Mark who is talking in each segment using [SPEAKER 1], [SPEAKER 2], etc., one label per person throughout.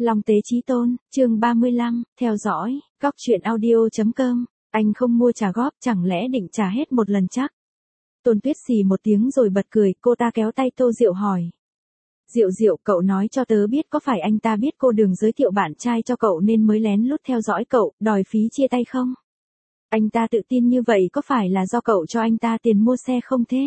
[SPEAKER 1] Long Tế Chí Tôn, chương 35, theo dõi, góc truyện audio.com, anh không mua trả góp, chẳng lẽ định trả hết một lần chắc? Tôn Tuyết xì một tiếng rồi bật cười, cô ta kéo tay Tô Diệu hỏi. Diệu, cậu nói cho tớ biết có phải anh ta biết cô Đường giới thiệu bạn trai cho cậu nên mới lén lút theo dõi cậu, đòi phí chia tay không? Anh ta tự tin như vậy có phải là do cậu cho anh ta tiền mua xe không thế?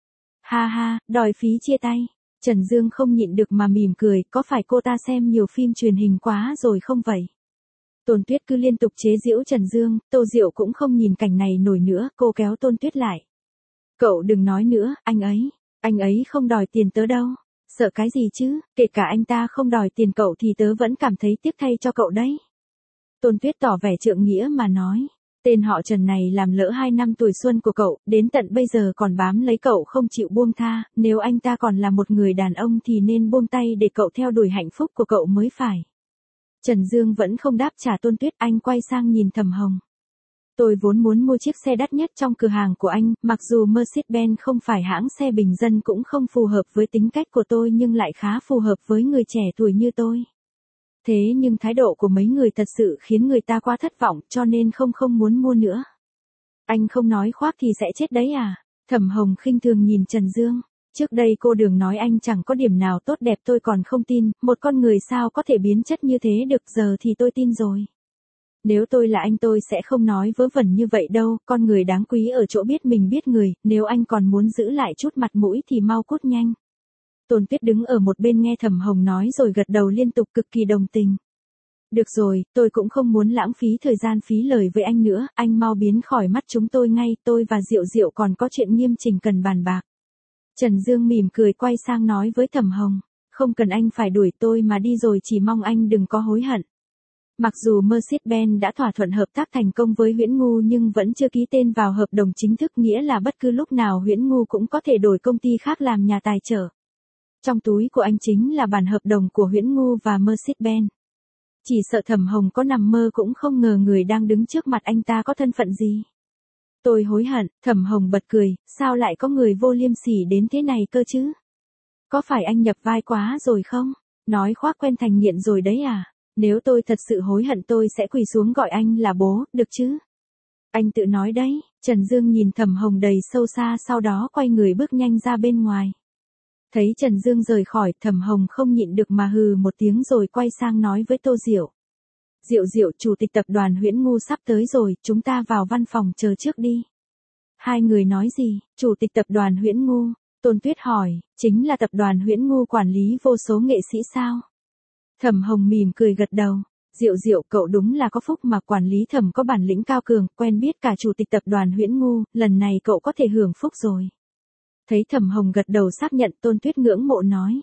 [SPEAKER 1] Ha ha, đòi phí chia tay. Trần Dương không nhịn được mà mỉm cười, có phải cô ta xem nhiều phim truyền hình quá rồi không vậy? Tôn Tuyết cứ liên tục chế giễu Trần Dương, Tô Diệu cũng không nhìn cảnh này nổi nữa, cô kéo Tôn Tuyết lại. Cậu đừng nói nữa, anh ấy không đòi tiền tớ đâu. Sợ cái gì chứ, kể cả anh ta không đòi tiền cậu thì tớ vẫn cảm thấy tiếc thay cho cậu đấy. Tôn Tuyết tỏ vẻ trượng nghĩa mà nói. Tên họ Trần này làm lỡ 2 năm tuổi xuân của cậu, đến tận bây giờ còn bám lấy cậu không chịu buông tha, nếu anh ta còn là một người đàn ông thì nên buông tay để cậu theo đuổi hạnh phúc của cậu mới phải. Trần Dương vẫn không đáp trả Tôn Tuyết, anh quay sang nhìn Thẩm Hồng. Tôi vốn muốn mua chiếc xe đắt nhất trong cửa hàng của anh, mặc dù Mercedes-Benz không phải hãng xe bình dân cũng không phù hợp với tính cách của tôi nhưng lại khá phù hợp với người trẻ tuổi như tôi. Thế nhưng thái độ của mấy người thật sự khiến người ta quá thất vọng cho nên không muốn mua nữa. Anh không nói khoác thì sẽ chết đấy à? Thẩm Hồng khinh thường nhìn Trần Dương. Trước đây cô Đường nói anh chẳng có điểm nào tốt đẹp tôi còn không tin, một con người sao có thể biến chất như thế được, giờ thì tôi tin rồi. Nếu tôi là anh tôi sẽ không nói vớ vẩn như vậy đâu, con người đáng quý ở chỗ biết mình biết người, nếu anh còn muốn giữ lại chút mặt mũi thì mau cút nhanh. Tôn Tuyết đứng ở một bên nghe Thẩm Hồng nói rồi gật đầu liên tục cực kỳ đồng tình. Được rồi, tôi cũng không muốn lãng phí thời gian phí lời với anh nữa, anh mau biến khỏi mắt chúng tôi ngay, tôi và Diệu còn có chuyện nghiêm chỉnh cần bàn bạc. Trần Dương mỉm cười quay sang nói với Thẩm Hồng, không cần anh phải đuổi tôi mà đi rồi, chỉ mong anh đừng có hối hận. Mặc dù Mercedes-Benz đã thỏa thuận hợp tác thành công với Huyễn Ngu nhưng vẫn chưa ký tên vào hợp đồng chính thức, nghĩa là bất cứ lúc nào Huyễn Ngu cũng có thể đổi công ty khác làm nhà tài trợ. Trong túi của anh chính là bản hợp đồng của Huyễn Ngu và Mercedes-Benz. Chỉ sợ Thẩm Hồng có nằm mơ cũng không ngờ người đang đứng trước mặt anh ta có thân phận gì. Tôi hối hận, Thẩm Hồng bật cười, sao lại có người vô liêm sỉ đến thế này cơ chứ? Có phải anh nhập vai quá rồi không? Nói khoác quen thành nghiện rồi đấy à? Nếu tôi thật sự hối hận tôi sẽ quỳ xuống gọi anh là bố, được chứ? Anh tự nói đấy. Trần Dương nhìn Thẩm Hồng đầy sâu xa, sau đó quay người bước nhanh ra bên ngoài. Thấy Trần Dương rời khỏi, Thẩm Hồng không nhịn được mà hừ một tiếng rồi quay sang nói với Tô Diệu. Diệu, chủ tịch tập đoàn Huyễn Ngu sắp tới rồi, chúng ta vào văn phòng chờ trước đi. Hai người nói gì? Chủ tịch tập đoàn Huyễn Ngu? Tôn Tuyết hỏi, chính là tập đoàn Huyễn Ngu quản lý vô số nghệ sĩ sao? Thẩm Hồng mỉm cười gật đầu. Diệu, cậu đúng là có phúc mà quản lý Thẩm có bản lĩnh cao cường, quen biết cả chủ tịch tập đoàn Huyễn Ngu, lần này cậu có thể hưởng phúc rồi. Thấy Thẩm Hồng gật đầu xác nhận, Tôn Tuyết ngưỡng mộ nói.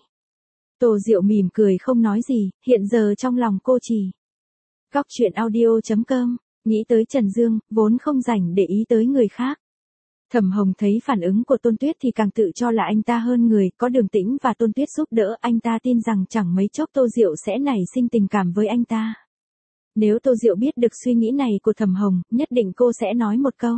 [SPEAKER 1] Tô Diệu mỉm cười không nói gì, hiện giờ trong lòng cô chỉ. Góc truyện audio.com, nghĩ tới Trần Dương, vốn không rảnh để ý tới người khác. Thẩm Hồng thấy phản ứng của Tôn Tuyết thì càng tự cho là anh ta hơn người, có Đường Tĩnh và Tôn Tuyết giúp đỡ, anh ta tin rằng chẳng mấy chốc Tô Diệu sẽ nảy sinh tình cảm với anh ta. Nếu Tô Diệu biết được suy nghĩ này của Thẩm Hồng, nhất định cô sẽ nói một câu.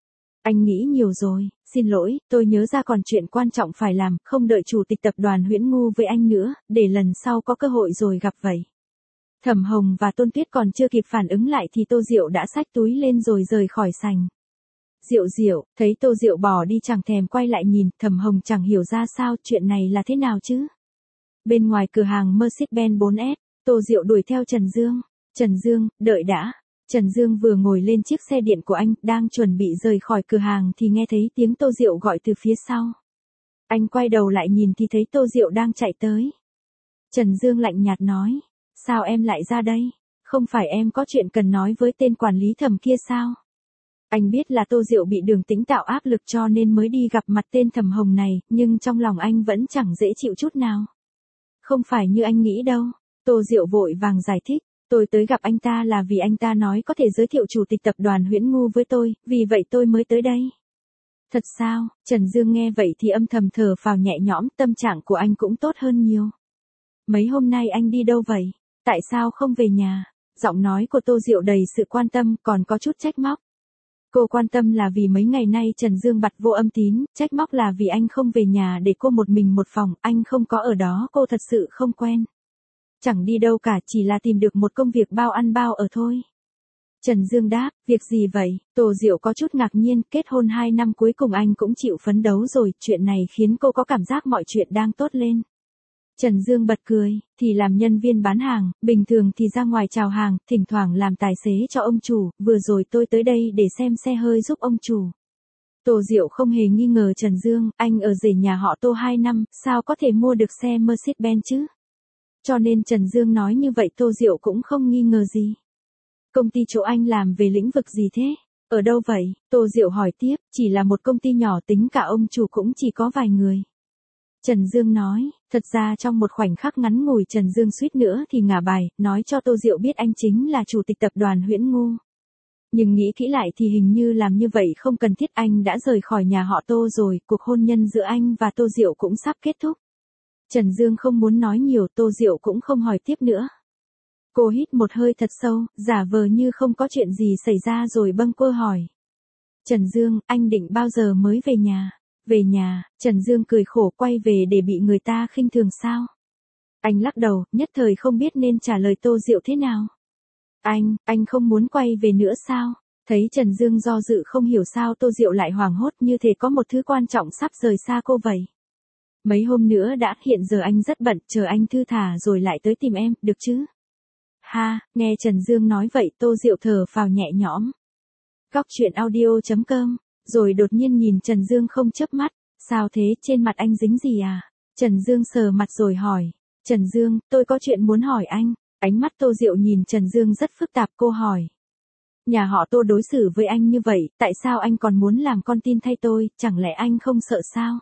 [SPEAKER 1] Anh nghĩ nhiều rồi, xin lỗi, tôi nhớ ra còn chuyện quan trọng phải làm, không đợi chủ tịch tập đoàn Huyễn Ngu với anh nữa, để lần sau có cơ hội rồi gặp vậy. Thẩm Hồng và Tôn Tuyết còn chưa kịp phản ứng lại thì Tô Diệu đã xách túi lên rồi rời khỏi sảnh. Diệu, thấy Tô Diệu bỏ đi chẳng thèm quay lại nhìn, Thẩm Hồng chẳng hiểu ra sao, chuyện này là thế nào chứ? Bên ngoài cửa hàng Mercedes-Benz 4S, Tô Diệu đuổi theo Trần Dương. Trần Dương, đợi đã. Trần Dương vừa ngồi lên chiếc xe điện của anh, đang chuẩn bị rời khỏi cửa hàng thì nghe thấy tiếng Tô Diệu gọi từ phía sau. Anh quay đầu lại nhìn thì thấy Tô Diệu đang chạy tới. Trần Dương lạnh nhạt nói, sao em lại ra đây? Không phải em có chuyện cần nói với tên quản lý Thẩm kia sao? Anh biết là Tô Diệu bị Đường Tĩnh tạo áp lực cho nên mới đi gặp mặt tên Thẩm Hồng này, nhưng trong lòng anh vẫn chẳng dễ chịu chút nào. Không phải như anh nghĩ đâu. Tô Diệu vội vàng giải thích, tôi tới gặp anh ta là vì anh ta nói có thể giới thiệu chủ tịch tập đoàn Huyễn Ngu với tôi, vì vậy tôi mới tới đây. Thật sao? Trần Dương nghe vậy thì âm thầm thở phào nhẹ nhõm, tâm trạng của anh cũng tốt hơn nhiều. Mấy hôm nay anh đi đâu vậy? Tại sao không về nhà? Giọng nói của Tô Diệu đầy sự quan tâm, còn có chút trách móc. Cô quan tâm là vì mấy ngày nay Trần Dương bặt vô âm tín, trách móc là vì anh không về nhà để cô một mình một phòng, anh không có ở đó cô thật sự không quen. Chẳng đi đâu cả, chỉ là tìm được một công việc bao ăn bao ở thôi. Trần Dương đáp, việc gì vậy? Tô Diệu có chút ngạc nhiên, kết hôn 2 năm cuối cùng anh cũng chịu phấn đấu rồi, chuyện này khiến cô có cảm giác mọi chuyện đang tốt lên. Trần Dương bật cười, thì làm nhân viên bán hàng, bình thường thì ra ngoài chào hàng, thỉnh thoảng làm tài xế cho ông chủ, vừa rồi tôi tới đây để xem xe hơi giúp ông chủ. Tô Diệu không hề nghi ngờ Trần Dương, anh ở rể nhà họ Tô 2 năm, sao có thể mua được xe Mercedes-Benz chứ? Cho nên Trần Dương nói như vậy Tô Diệu cũng không nghi ngờ gì. Công ty chỗ anh làm về lĩnh vực gì thế? Ở đâu vậy? Tô Diệu hỏi tiếp, chỉ là một công ty nhỏ, tính cả ông chủ cũng chỉ có vài người. Trần Dương nói, thật ra trong một khoảnh khắc ngắn ngủi Trần Dương suýt nữa thì ngả bài, nói cho Tô Diệu biết anh chính là chủ tịch tập đoàn Huyễn Ngu. Nhưng nghĩ kỹ lại thì hình như làm như vậy không cần thiết, anh đã rời khỏi nhà họ Tô rồi, cuộc hôn nhân giữa anh và Tô Diệu cũng sắp kết thúc. Trần Dương không muốn nói nhiều, Tô Diệu cũng không hỏi tiếp nữa. Cô hít một hơi thật sâu, giả vờ như không có chuyện gì xảy ra rồi bâng quơ hỏi. Trần Dương, anh định bao giờ mới về nhà? Về nhà, Trần Dương cười khổ, quay về để bị người ta khinh thường sao? Anh lắc đầu, nhất thời không biết nên trả lời Tô Diệu thế nào. Anh không muốn quay về nữa sao? Thấy Trần Dương do dự không hiểu sao Tô Diệu lại hoảng hốt, như thể có một thứ quan trọng sắp rời xa cô vậy. Mấy hôm nữa đã, hiện giờ anh rất bận, chờ anh thư thả rồi lại tới tìm em, được chứ? Ha, nghe Trần Dương nói vậy Tô Diệu thở phào nhẹ nhõm. Góc truyện audio.com, rồi đột nhiên nhìn Trần Dương không chớp mắt, sao thế, trên mặt anh dính gì à? Trần Dương sờ mặt rồi hỏi, Trần Dương, tôi có chuyện muốn hỏi anh. Ánh mắt Tô Diệu nhìn Trần Dương rất phức tạp, cô hỏi. Nhà họ Tô đối xử với anh như vậy, tại sao anh còn muốn làm con tin thay tôi, chẳng lẽ anh không sợ sao?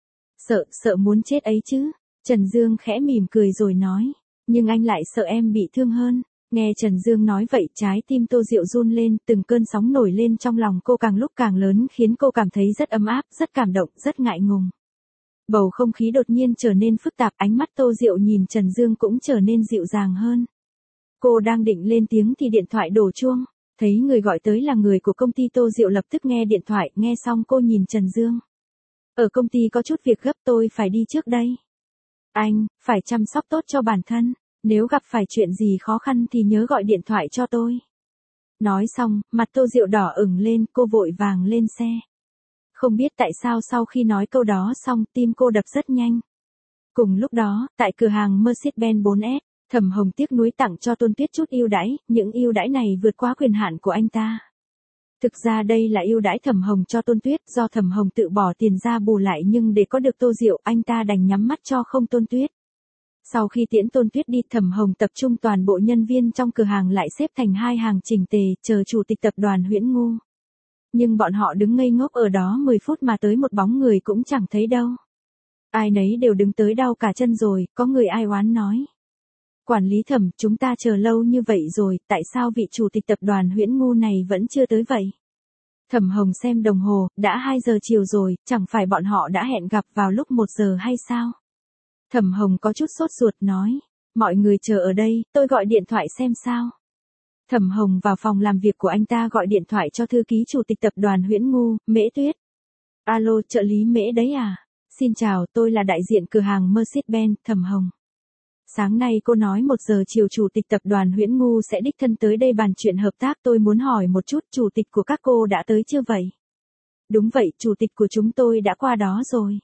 [SPEAKER 1] Sợ muốn chết ấy chứ. Trần Dương khẽ mỉm cười rồi nói, nhưng anh lại sợ em bị thương hơn. Nghe Trần Dương nói vậy trái tim Tô Diệu run lên, từng cơn sóng nổi lên trong lòng cô càng lúc càng lớn khiến cô cảm thấy rất ấm áp, rất cảm động, rất ngại ngùng. Bầu không khí đột nhiên trở nên phức tạp, ánh mắt Tô Diệu nhìn Trần Dương cũng trở nên dịu dàng hơn. Cô đang định lên tiếng thì điện thoại đổ chuông, thấy người gọi tới là người của công ty Tô Diệu lập tức nghe điện thoại, nghe xong cô nhìn Trần Dương. Ở công ty có chút việc gấp, tôi phải đi trước đây. Anh, phải chăm sóc tốt cho bản thân, nếu gặp phải chuyện gì khó khăn thì nhớ gọi điện thoại cho tôi. Nói xong, mặt Tô Diệu đỏ ửng lên, cô vội vàng lên xe. Không biết tại sao sau khi nói câu đó xong, tim cô đập rất nhanh. Cùng lúc đó, tại cửa hàng Mercedes-Benz 4S, Thẩm Hồng tiếc nuối tặng cho Tôn Tuyết chút ưu đãi, những ưu đãi này vượt quá quyền hạn của anh ta. Thực ra đây là ưu đãi Thẩm Hồng cho Tôn Tuyết, do Thẩm Hồng tự bỏ tiền ra bù lại, nhưng để có được Tô Diệu, anh ta đành nhắm mắt cho không Tôn Tuyết. Sau khi tiễn Tôn Tuyết đi, Thẩm Hồng tập trung toàn bộ nhân viên trong cửa hàng lại xếp thành 2 hàng chỉnh tề, chờ chủ tịch tập đoàn Huyễn Ngu. Nhưng bọn họ đứng ngây ngốc ở đó 10 phút mà tới một bóng người cũng chẳng thấy đâu. Ai nấy đều đứng tới đau cả chân rồi, có người ai oán nói. Quản lý Thẩm, chúng ta chờ lâu như vậy rồi, tại sao vị chủ tịch tập đoàn Huyễn Ngu này vẫn chưa tới vậy? Thẩm Hồng xem đồng hồ, đã 2 giờ chiều rồi, chẳng phải bọn họ đã hẹn gặp vào lúc 1 giờ hay sao? Thẩm Hồng có chút sốt ruột nói, mọi người chờ ở đây, tôi gọi điện thoại xem sao. Thẩm Hồng vào phòng làm việc của anh ta gọi điện thoại cho thư ký chủ tịch tập đoàn Huyễn Ngu, Mễ Tuyết. Alo, trợ lý Mễ đấy à? Xin chào, tôi là đại diện cửa hàng Mercedes-Benz, Thẩm Hồng. Sáng nay cô nói 1 giờ chiều chủ tịch tập đoàn Huyễn Ngu sẽ đích thân tới đây bàn chuyện hợp tác, tôi muốn hỏi một chút, chủ tịch của các cô đã tới chưa vậy? Đúng vậy, chủ tịch của chúng tôi đã qua đó rồi.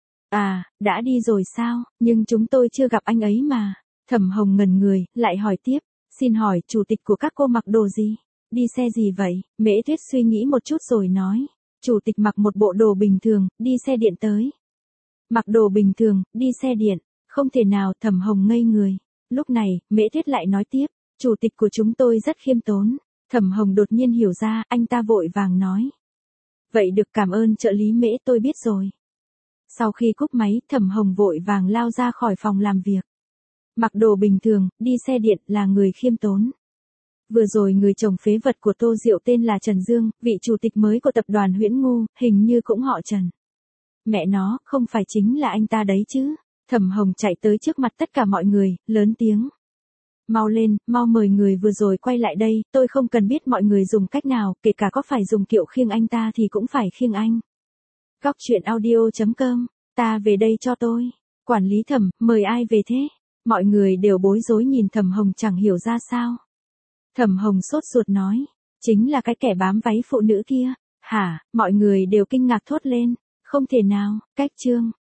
[SPEAKER 1] À, đã đi rồi sao, nhưng chúng tôi chưa gặp anh ấy mà. Thẩm Hồng ngẩn người, lại hỏi tiếp, xin hỏi chủ tịch của các cô mặc đồ gì? Đi xe gì vậy? Mễ Tuyết suy nghĩ một chút rồi nói, chủ tịch mặc một bộ đồ bình thường, đi xe điện tới. Mặc đồ bình thường, đi xe điện, không thể nào. Thẩm Hồng ngây người. Lúc này, Mễ Tuyết lại nói tiếp, chủ tịch của chúng tôi rất khiêm tốn. Thẩm Hồng đột nhiên hiểu ra, anh ta vội vàng nói. Vậy được, cảm ơn trợ lý Mễ, tôi biết rồi. Sau khi cúp máy, Thẩm Hồng vội vàng lao ra khỏi phòng làm việc. Mặc đồ bình thường, đi xe điện, là người khiêm tốn. Vừa rồi người chồng phế vật của Tô Diệu tên là Trần Dương, vị chủ tịch mới của tập đoàn Huyễn Ngu, hình như cũng họ Trần. Mẹ nó, không phải chính là anh ta đấy chứ. Thẩm Hồng chạy tới trước mặt tất cả mọi người, lớn tiếng. Mau lên, mau mời người vừa rồi quay lại đây, tôi không cần biết mọi người dùng cách nào, kể cả có phải dùng kiệu khiêng anh ta thì cũng phải khiêng anh. Góc truyện audio.com, ta về đây cho tôi. Quản lý Thẩm, mời ai về thế? Mọi người đều bối rối nhìn Thẩm Hồng chẳng hiểu ra sao. Thẩm Hồng sốt ruột nói, chính là cái kẻ bám váy phụ nữ kia. Hả? Mọi người đều kinh ngạc thốt lên, không thể nào, cách Trương